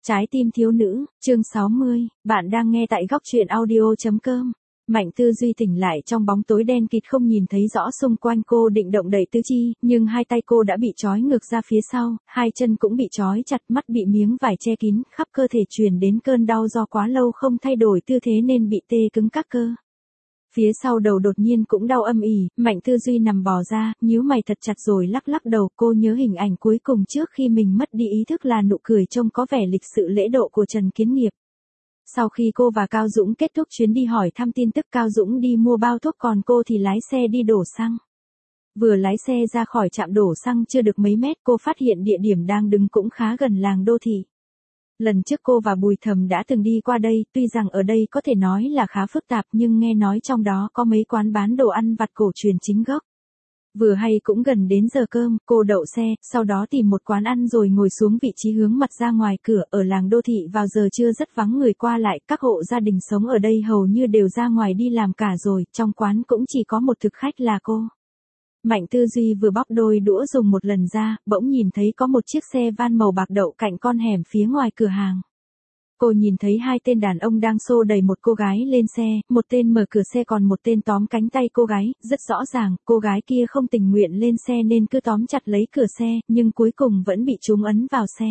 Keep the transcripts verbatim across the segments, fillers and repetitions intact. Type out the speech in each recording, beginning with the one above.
Trái tim thiếu nữ, chương sáu mươi, bạn đang nghe tại góc truyện audio chấm com. Mạnh Tư Duy tỉnh lại trong bóng tối đen kịt không nhìn thấy rõ xung quanh cô định động đậy tứ chi, nhưng hai tay cô đã bị trói ngược ra phía sau, hai chân cũng bị trói chặt, mắt bị miếng vải che kín, khắp cơ thể truyền đến cơn đau do quá lâu không thay đổi tư thế nên bị tê cứng các cơ. Phía sau đầu đột nhiên cũng đau âm ỉ, Mạnh Tư Duy nằm bò ra, nhíu mày thật chặt rồi lắc lắc đầu. Cô nhớ hình ảnh cuối cùng trước khi mình mất đi ý thức là nụ cười trông có vẻ lịch sự lễ độ của Trần Kiến Nghiệp. Sau khi cô và Cao Dũng kết thúc chuyến đi hỏi thăm tin tức, Cao Dũng đi mua bao thuốc còn cô thì lái xe đi đổ xăng. Vừa lái xe ra khỏi trạm đổ xăng chưa được mấy mét cô phát hiện địa điểm đang đứng cũng khá gần làng đô thị. Lần trước cô và Bùi Thầm đã từng đi qua đây, tuy rằng ở đây có thể nói là khá phức tạp nhưng nghe nói trong đó có mấy quán bán đồ ăn vặt cổ truyền chính gốc. Vừa hay cũng gần đến giờ cơm, cô đậu xe, sau đó tìm một quán ăn rồi ngồi xuống vị trí hướng mặt ra ngoài cửa. Ở làng đô thị vào giờ trưa rất vắng người qua lại, các hộ gia đình sống ở đây hầu như đều ra ngoài đi làm cả rồi, trong quán cũng chỉ có một thực khách là cô. Mạnh Tư Duy vừa bóc đôi đũa dùng một lần ra, bỗng nhìn thấy có một chiếc xe van màu bạc đậu cạnh con hẻm phía ngoài cửa hàng. Cô nhìn thấy hai tên đàn ông đang xô đẩy một cô gái lên xe, một tên mở cửa xe còn một tên tóm cánh tay cô gái, rất rõ ràng, cô gái kia không tình nguyện lên xe nên cứ tóm chặt lấy cửa xe, nhưng cuối cùng vẫn bị chúng ấn vào xe.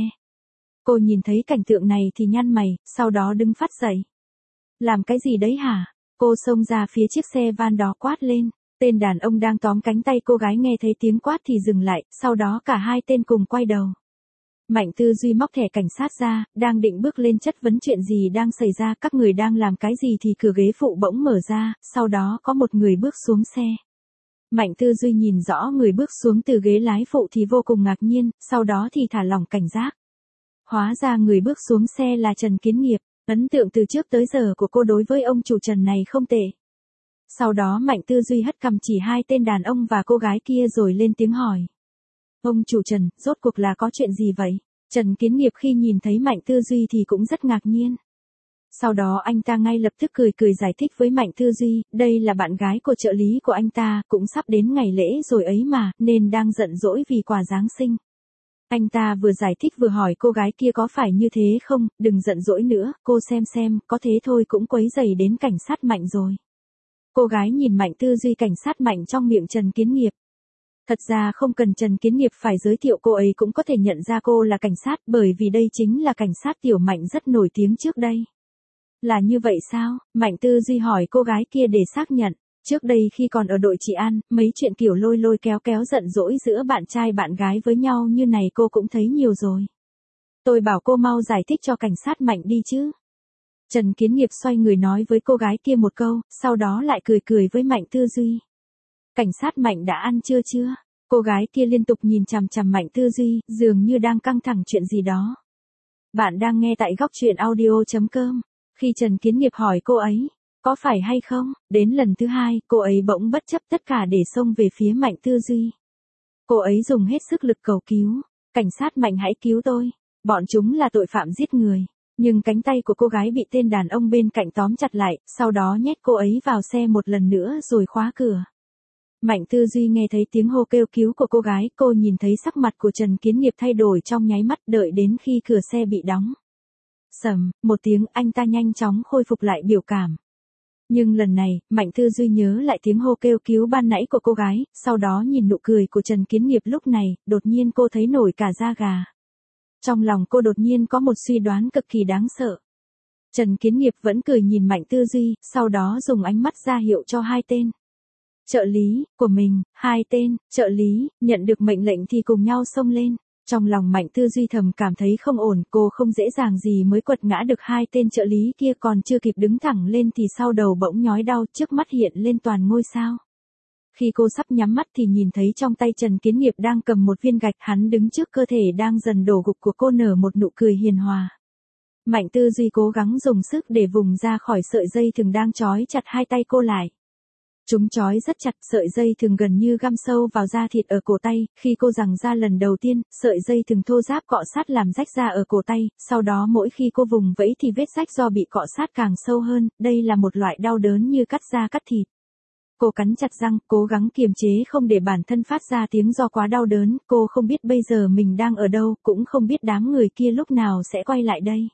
Cô nhìn thấy cảnh tượng này thì nhăn mày, sau đó đứng phát dậy. Làm cái gì đấy hả? Cô xông ra phía chiếc xe van đó quát lên. Tên đàn ông đang tóm cánh tay cô gái nghe thấy tiếng quát thì dừng lại, sau đó cả hai tên cùng quay đầu. Mạnh Tư Duy móc thẻ cảnh sát ra, đang định bước lên chất vấn chuyện gì đang xảy ra, các người đang làm cái gì thì cửa ghế phụ bỗng mở ra, sau đó có một người bước xuống xe. Mạnh Tư Duy nhìn rõ người bước xuống từ ghế lái phụ thì vô cùng ngạc nhiên, sau đó thì thả lỏng cảnh giác. Hóa ra người bước xuống xe là Trần Kiến Nghiệp, ấn tượng từ trước tới giờ của cô đối với ông chủ Trần này không tệ. Sau đó Mạnh Tư Duy hất cằm chỉ hai tên đàn ông và cô gái kia rồi lên tiếng hỏi. Ông chủ Trần, rốt cuộc là có chuyện gì vậy? Trần Kiến Nghiệp khi nhìn thấy Mạnh Tư Duy thì cũng rất ngạc nhiên. Sau đó anh ta ngay lập tức cười cười giải thích với Mạnh Tư Duy, đây là bạn gái của trợ lý của anh ta, cũng sắp đến ngày lễ rồi ấy mà, nên đang giận dỗi vì quà Giáng sinh. Anh ta vừa giải thích vừa hỏi cô gái kia có phải như thế không, đừng giận dỗi nữa, cô xem xem, có thế thôi cũng quấy rầy đến cảnh sát Mạnh rồi. Cô gái nhìn Mạnh Tư Duy cảnh sát Mạnh trong miệng Trần Kiến Nghiệp. Thật ra không cần Trần Kiến Nghiệp phải giới thiệu cô ấy cũng có thể nhận ra cô là cảnh sát bởi vì đây chính là cảnh sát Tiểu Mạnh rất nổi tiếng trước đây. Là như vậy sao? Mạnh Tư Duy hỏi cô gái kia để xác nhận. Trước đây khi còn ở đội trị an, mấy chuyện kiểu lôi lôi kéo kéo giận dỗi giữa bạn trai bạn gái với nhau như này cô cũng thấy nhiều rồi. Tôi bảo cô mau giải thích cho cảnh sát Mạnh đi chứ. Trần Kiến Nghiệp xoay người nói với cô gái kia một câu, sau đó lại cười cười với Mạnh Tư Duy. Cảnh sát Mạnh đã ăn trưa chưa? Cô gái kia liên tục nhìn chằm chằm Mạnh Tư Duy, dường như đang căng thẳng chuyện gì đó. Bạn đang nghe tại góc truyện audio chấm com. Khi Trần Kiến Nghiệp hỏi cô ấy, có phải hay không, đến lần thứ hai, cô ấy bỗng bất chấp tất cả để xông về phía Mạnh Tư Duy. Cô ấy dùng hết sức lực cầu cứu. Cảnh sát Mạnh hãy cứu tôi. Bọn chúng là tội phạm giết người. Nhưng cánh tay của cô gái bị tên đàn ông bên cạnh tóm chặt lại, sau đó nhét cô ấy vào xe một lần nữa rồi khóa cửa. Mạnh Tư Duy nghe thấy tiếng hô kêu cứu của cô gái, cô nhìn thấy sắc mặt của Trần Kiến Nghiệp thay đổi trong nháy mắt đợi đến khi cửa xe bị đóng. Sầm, một tiếng anh ta nhanh chóng khôi phục lại biểu cảm. Nhưng lần này, Mạnh Tư Duy nhớ lại tiếng hô kêu cứu ban nãy của cô gái, sau đó nhìn nụ cười của Trần Kiến Nghiệp lúc này, đột nhiên cô thấy nổi cả da gà. Trong lòng cô đột nhiên có một suy đoán cực kỳ đáng sợ. Trần Kiến Nghiệp vẫn cười nhìn Mạnh Tư Duy, sau đó dùng ánh mắt ra hiệu cho hai tên. Trợ lý, của mình, hai tên, trợ lý, nhận được mệnh lệnh thì cùng nhau xông lên. Trong lòng Mạnh Tư Duy thầm cảm thấy không ổn, cô không dễ dàng gì mới quật ngã được hai tên trợ lý kia còn chưa kịp đứng thẳng lên thì sau đầu bỗng nhói đau trước mắt hiện lên toàn ngôi sao. Khi cô sắp nhắm mắt thì nhìn thấy trong tay Trần Kiến Nghiệp đang cầm một viên gạch, hắn đứng trước cơ thể đang dần đổ gục của cô nở một nụ cười hiền hòa. Mạnh Tư Duy cố gắng dùng sức để vùng ra khỏi sợi dây thừng đang trói chặt hai tay cô lại. Chúng trói rất chặt, sợi dây thừng gần như găm sâu vào da thịt ở cổ tay, khi cô giằng ra lần đầu tiên, sợi dây thừng thô ráp cọ sát làm rách ra ở cổ tay, sau đó mỗi khi cô vùng vẫy thì vết rách do bị cọ sát càng sâu hơn, đây là một loại đau đớn như cắt da cắt thịt. Cô cắn chặt răng, cố gắng kiềm chế không để bản thân phát ra tiếng do quá đau đớn, cô không biết bây giờ mình đang ở đâu, cũng không biết đám người kia lúc nào sẽ quay lại đây.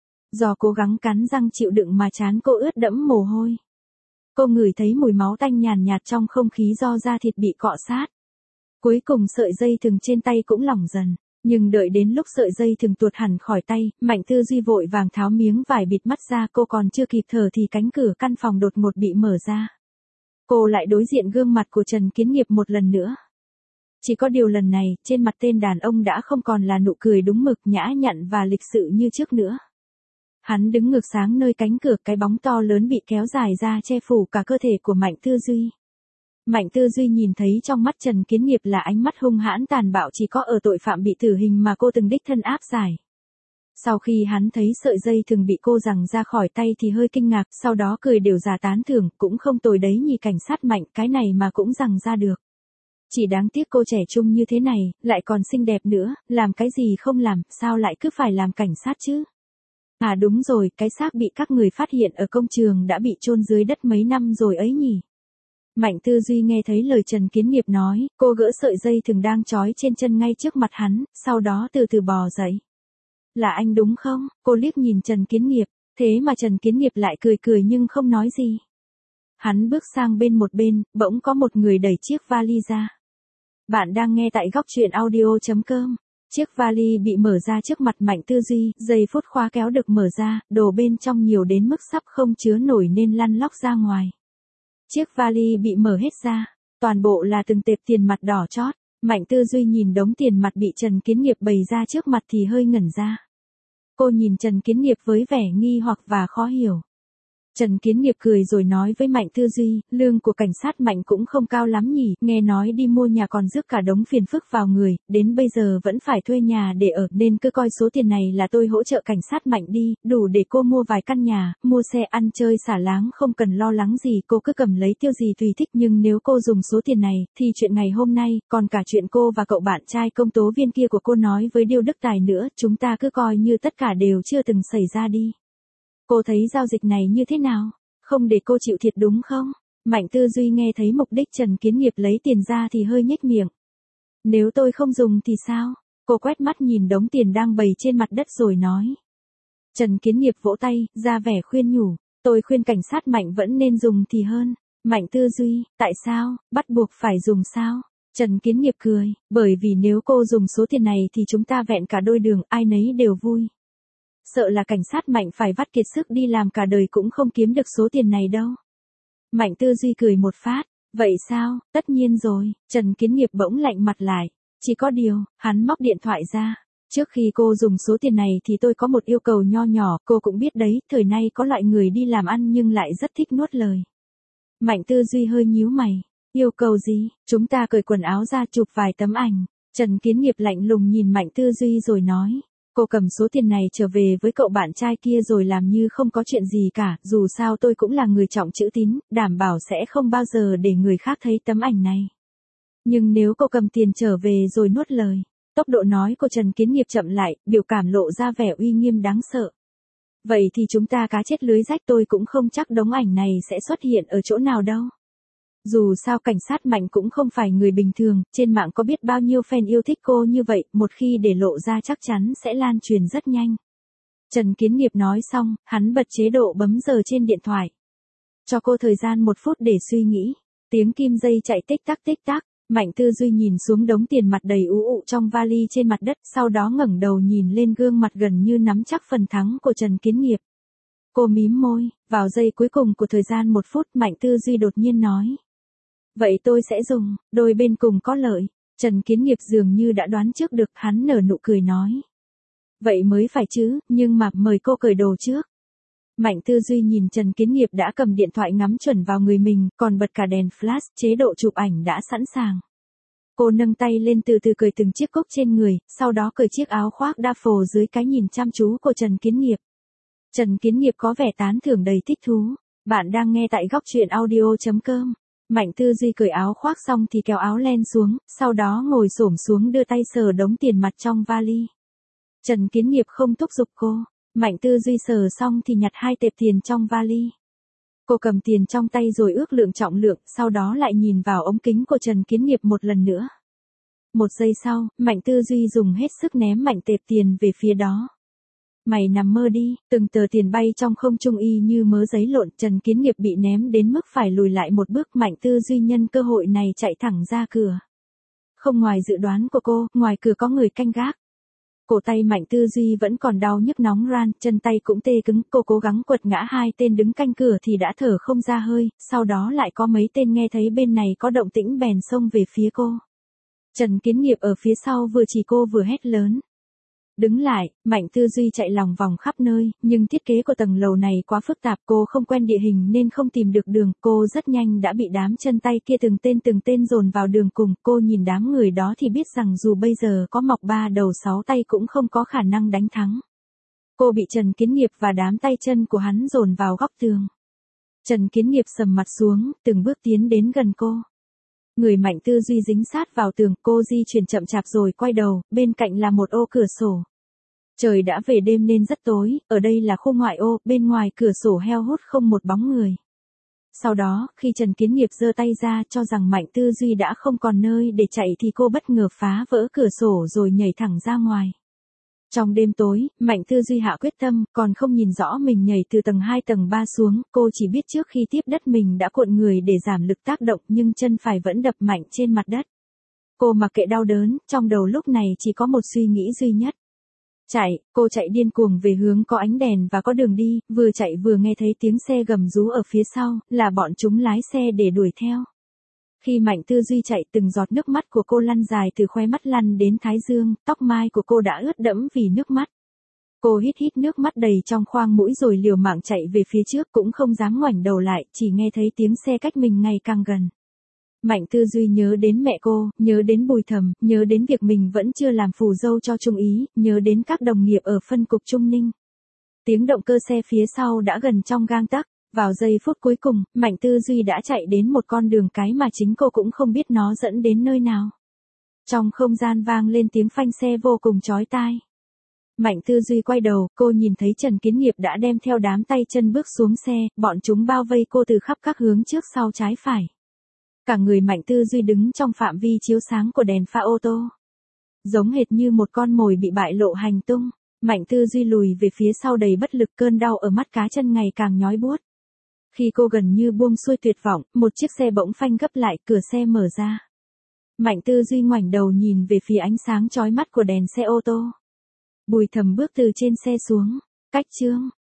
Do cố gắng cắn răng chịu đựng mà trán cô ướt đẫm mồ hôi. Cô ngửi thấy mùi máu tanh nhàn nhạt trong không khí do da thịt bị cọ sát. Cuối cùng sợi dây thừng trên tay cũng lỏng dần. Nhưng đợi đến lúc sợi dây thừng tuột hẳn khỏi tay, Mạnh Tư Duy vội vàng tháo miếng vải bịt mắt ra, cô còn chưa kịp thở thì cánh cửa căn phòng đột ngột bị mở ra. Cô lại đối diện gương mặt của Trần Kiến Nghiệp một lần nữa. Chỉ có điều lần này, trên mặt tên đàn ông đã không còn là nụ cười đúng mực nhã nhặn và lịch sự như trước nữa. Hắn đứng ngược sáng nơi cánh cửa, cái bóng to lớn bị kéo dài ra che phủ cả cơ thể của Mạnh Tư Duy. Mạnh Tư Duy nhìn thấy trong mắt Trần Kiến Nghiệp là ánh mắt hung hãn tàn bạo chỉ có ở tội phạm bị tử hình mà cô từng đích thân áp giải. Sau khi hắn thấy sợi dây thường bị cô giằng ra khỏi tay thì hơi kinh ngạc, sau đó cười đều giả tán thưởng, cũng không tồi đấy nhỉ cảnh sát Mạnh, cái này mà cũng giằng ra được. Chỉ đáng tiếc cô trẻ trung như thế này, lại còn xinh đẹp nữa, làm cái gì không làm, sao lại cứ phải làm cảnh sát chứ? À đúng rồi, cái xác bị các người phát hiện ở công trường đã bị chôn dưới đất mấy năm rồi ấy nhỉ? Mạnh Tư Duy nghe thấy lời Trần Kiến Nghiệp nói, cô gỡ sợi dây thừng đang trói trên chân ngay trước mặt hắn, sau đó từ từ bò dậy. Là anh đúng không? Cô liếc nhìn Trần Kiến Nghiệp, thế mà Trần Kiến Nghiệp lại cười cười nhưng không nói gì. Hắn bước sang bên một bên, bỗng có một người đẩy chiếc vali ra. Bạn đang nghe tại góc truyện audio chấm com. Chiếc vali bị mở ra trước mặt Mạnh Tư Duy, giây phút khóa kéo được mở ra, đồ bên trong nhiều đến mức sắp không chứa nổi nên lăn lóc ra ngoài. Chiếc vali bị mở hết ra, toàn bộ là từng tệp tiền mặt đỏ chót. Mạnh Tư Duy nhìn đống tiền mặt bị Trần Kiến Nghiệp bày ra trước mặt thì hơi ngẩn ra. Cô nhìn Trần Kiến Nghiệp với vẻ nghi hoặc và khó hiểu. Trần Kiến Nghiệp cười rồi nói với Mạnh Tư Duy, lương của cảnh sát Mạnh cũng không cao lắm nhỉ, nghe nói đi mua nhà còn rước cả đống phiền phức vào người, đến bây giờ vẫn phải thuê nhà để ở, nên cứ coi số tiền này là tôi hỗ trợ cảnh sát Mạnh đi, đủ để cô mua vài căn nhà, mua xe ăn chơi xả láng, không cần lo lắng gì, cô cứ cầm lấy tiêu gì tùy thích, nhưng nếu cô dùng số tiền này, thì chuyện ngày hôm nay, còn cả chuyện cô và cậu bạn trai công tố viên kia của cô nói với Điêu Đức Tài nữa, chúng ta cứ coi như tất cả đều chưa từng xảy ra đi. Cô thấy giao dịch này như thế nào? Không để cô chịu thiệt đúng không? Mạnh Tư Duy nghe thấy mục đích Trần Kiến Nghiệp lấy tiền ra thì hơi nhếch miệng. Nếu tôi không dùng thì sao? Cô quét mắt nhìn đống tiền đang bày trên mặt đất rồi nói. Trần Kiến Nghiệp vỗ tay, ra vẻ khuyên nhủ. Tôi khuyên cảnh sát Mạnh vẫn nên dùng thì hơn. Mạnh Tư Duy, tại sao? Bắt buộc phải dùng sao? Trần Kiến Nghiệp cười, bởi vì nếu cô dùng số tiền này thì chúng ta vẹn cả đôi đường, ai nấy đều vui. Sợ là cảnh sát Mạnh phải vắt kiệt sức đi làm cả đời cũng không kiếm được số tiền này đâu. Mạnh Tư Duy cười một phát, vậy sao, tất nhiên rồi, Trần Kiến Nghiệp bỗng lạnh mặt lại, chỉ có điều, hắn móc điện thoại ra. Trước khi cô dùng số tiền này thì tôi có một yêu cầu nho nhỏ, cô cũng biết đấy, thời nay có loại người đi làm ăn nhưng lại rất thích nuốt lời. Mạnh Tư Duy hơi nhíu mày, yêu cầu gì, chúng ta cởi quần áo ra chụp vài tấm ảnh. Trần Kiến Nghiệp lạnh lùng nhìn Mạnh Tư Duy rồi nói. Cô cầm số tiền này trở về với cậu bạn trai kia rồi làm như không có chuyện gì cả, dù sao tôi cũng là người trọng chữ tín, đảm bảo sẽ không bao giờ để người khác thấy tấm ảnh này. Nhưng nếu cô cầm tiền trở về rồi nuốt lời, tốc độ nói của Trần Kiến Nghiệp chậm lại, biểu cảm lộ ra vẻ uy nghiêm đáng sợ. Vậy thì chúng ta cá chết lưới rách, tôi cũng không chắc đống ảnh này sẽ xuất hiện ở chỗ nào đâu. Dù sao cảnh sát Mạnh cũng không phải người bình thường, trên mạng có biết bao nhiêu fan yêu thích cô như vậy, một khi để lộ ra chắc chắn sẽ lan truyền rất nhanh. Trần Kiến Nghiệp nói xong, hắn bật chế độ bấm giờ trên điện thoại. Cho cô thời gian một phút để suy nghĩ. Tiếng kim dây chạy tích tắc tích tắc, Mạnh Tư Duy nhìn xuống đống tiền mặt đầy ú ụ trong vali trên mặt đất, sau đó ngẩng đầu nhìn lên gương mặt gần như nắm chắc phần thắng của Trần Kiến Nghiệp. Cô mím môi, vào giây cuối cùng của thời gian một phút, Mạnh Tư Duy đột nhiên nói. Vậy tôi sẽ dùng, đôi bên cùng có lợi. Trần Kiến Nghiệp dường như đã đoán trước được, hắn nở nụ cười nói. Vậy mới phải chứ, nhưng mà mời cô cởi đồ trước. Mạnh Tư Duy nhìn Trần Kiến Nghiệp đã cầm điện thoại ngắm chuẩn vào người mình, còn bật cả đèn flash, chế độ chụp ảnh đã sẵn sàng. Cô nâng tay lên từ từ cởi từng chiếc cúc trên người, sau đó cởi chiếc áo khoác đa phồ dưới cái nhìn chăm chú của Trần Kiến Nghiệp. Trần Kiến Nghiệp có vẻ tán thưởng đầy thích thú. Bạn đang nghe tại góc truyện audio chấm com. Mạnh Tư Duy cởi áo khoác xong thì kéo áo len xuống, sau đó ngồi xổm xuống đưa tay sờ đống tiền mặt trong vali. Trần Kiến Nghiệp không thúc giục cô. Mạnh Tư Duy sờ xong thì nhặt hai tệp tiền trong vali. Cô cầm tiền trong tay rồi ước lượng trọng lượng, sau đó lại nhìn vào ống kính của Trần Kiến Nghiệp một lần nữa. Một giây sau, Mạnh Tư Duy dùng hết sức ném mạnh tệp tiền về phía đó. Mày nằm mơ đi, từng tờ tiền bay trong không trung y như mớ giấy lộn. Trần Kiến Nghiệp bị ném đến mức phải lùi lại một bước. Mạnh Tư Duy nhân cơ hội này chạy thẳng ra cửa. Không ngoài dự đoán của cô, ngoài cửa có người canh gác. Cổ tay Mạnh Tư Duy vẫn còn đau nhức nóng ran, chân tay cũng tê cứng. Cô cố gắng quật ngã hai tên đứng canh cửa thì đã thở không ra hơi, sau đó lại có mấy tên nghe thấy bên này có động tĩnh bèn xông về phía cô. Trần Kiến Nghiệp ở phía sau vừa chỉ cô vừa hét lớn. Đứng lại, Mạnh Tư Duy chạy lòng vòng khắp nơi, nhưng thiết kế của tầng lầu này quá phức tạp, cô không quen địa hình nên không tìm được đường, cô rất nhanh đã bị đám chân tay kia từng tên từng tên dồn vào đường cùng, cô nhìn đám người đó thì biết rằng dù bây giờ có mọc ba đầu sáu tay cũng không có khả năng đánh thắng. Cô bị Trần Kiến Nghiệp và đám tay chân của hắn dồn vào góc tường. Trần Kiến Nghiệp sầm mặt xuống, từng bước tiến đến gần cô. Người Mạnh Tư Duy dính sát vào tường, cô di chuyển chậm chạp rồi quay đầu, bên cạnh là một ô cửa sổ. Trời đã về đêm nên rất tối, ở đây là khu ngoại ô, bên ngoài cửa sổ heo hút không một bóng người. Sau đó, khi Trần Kiến Nghiệp giơ tay ra cho rằng Mạnh Tư Duy đã không còn nơi để chạy thì cô bất ngờ phá vỡ cửa sổ rồi nhảy thẳng ra ngoài. Trong đêm tối, Mạnh Tư Duy hạ quyết tâm, còn không nhìn rõ mình nhảy từ tầng hai tầng ba xuống, cô chỉ biết trước khi tiếp đất mình đã cuộn người để giảm lực tác động nhưng chân phải vẫn đập mạnh trên mặt đất. Cô mặc kệ đau đớn, trong đầu lúc này chỉ có một suy nghĩ duy nhất. Chạy, cô chạy điên cuồng về hướng có ánh đèn và có đường đi, vừa chạy vừa nghe thấy tiếng xe gầm rú ở phía sau, là bọn chúng lái xe để đuổi theo. Khi Mạnh Tư Duy chạy, từng giọt nước mắt của cô lăn dài từ khóe mắt lăn đến thái dương, tóc mai của cô đã ướt đẫm vì nước mắt. Cô hít hít nước mắt đầy trong khoang mũi rồi liều mạng chạy về phía trước, cũng không dám ngoảnh đầu lại, chỉ nghe thấy tiếng xe cách mình ngày càng gần. Mạnh Tư Duy nhớ đến mẹ cô, nhớ đến Bùi Thầm, nhớ đến việc mình vẫn chưa làm phù dâu cho Trung Ý, nhớ đến các đồng nghiệp ở phân cục Trung Ninh. Tiếng động cơ xe phía sau đã gần trong gang tấc. Vào giây phút cuối cùng, Mạnh Tư Duy đã chạy đến một con đường cái mà chính cô cũng không biết nó dẫn đến nơi nào. Trong không gian vang lên tiếng phanh xe vô cùng chói tai. Mạnh Tư Duy quay đầu, cô nhìn thấy Trần Kiến Nghiệp đã đem theo đám tay chân bước xuống xe, bọn chúng bao vây cô từ khắp các hướng trước sau trái phải. Cả người Mạnh Tư Duy đứng trong phạm vi chiếu sáng của đèn pha ô tô. Giống hệt như một con mồi bị bại lộ hành tung, Mạnh Tư Duy lùi về phía sau đầy bất lực, cơn đau ở mắt cá chân ngày càng nhói buốt. Khi cô gần như buông xuôi tuyệt vọng, một chiếc xe bỗng phanh gấp lại, cửa xe mở ra. Mạnh Tư Duy ngoảnh đầu nhìn về phía ánh sáng chói mắt của đèn xe ô tô. Bùi Thầm bước từ trên xe xuống. Cách chương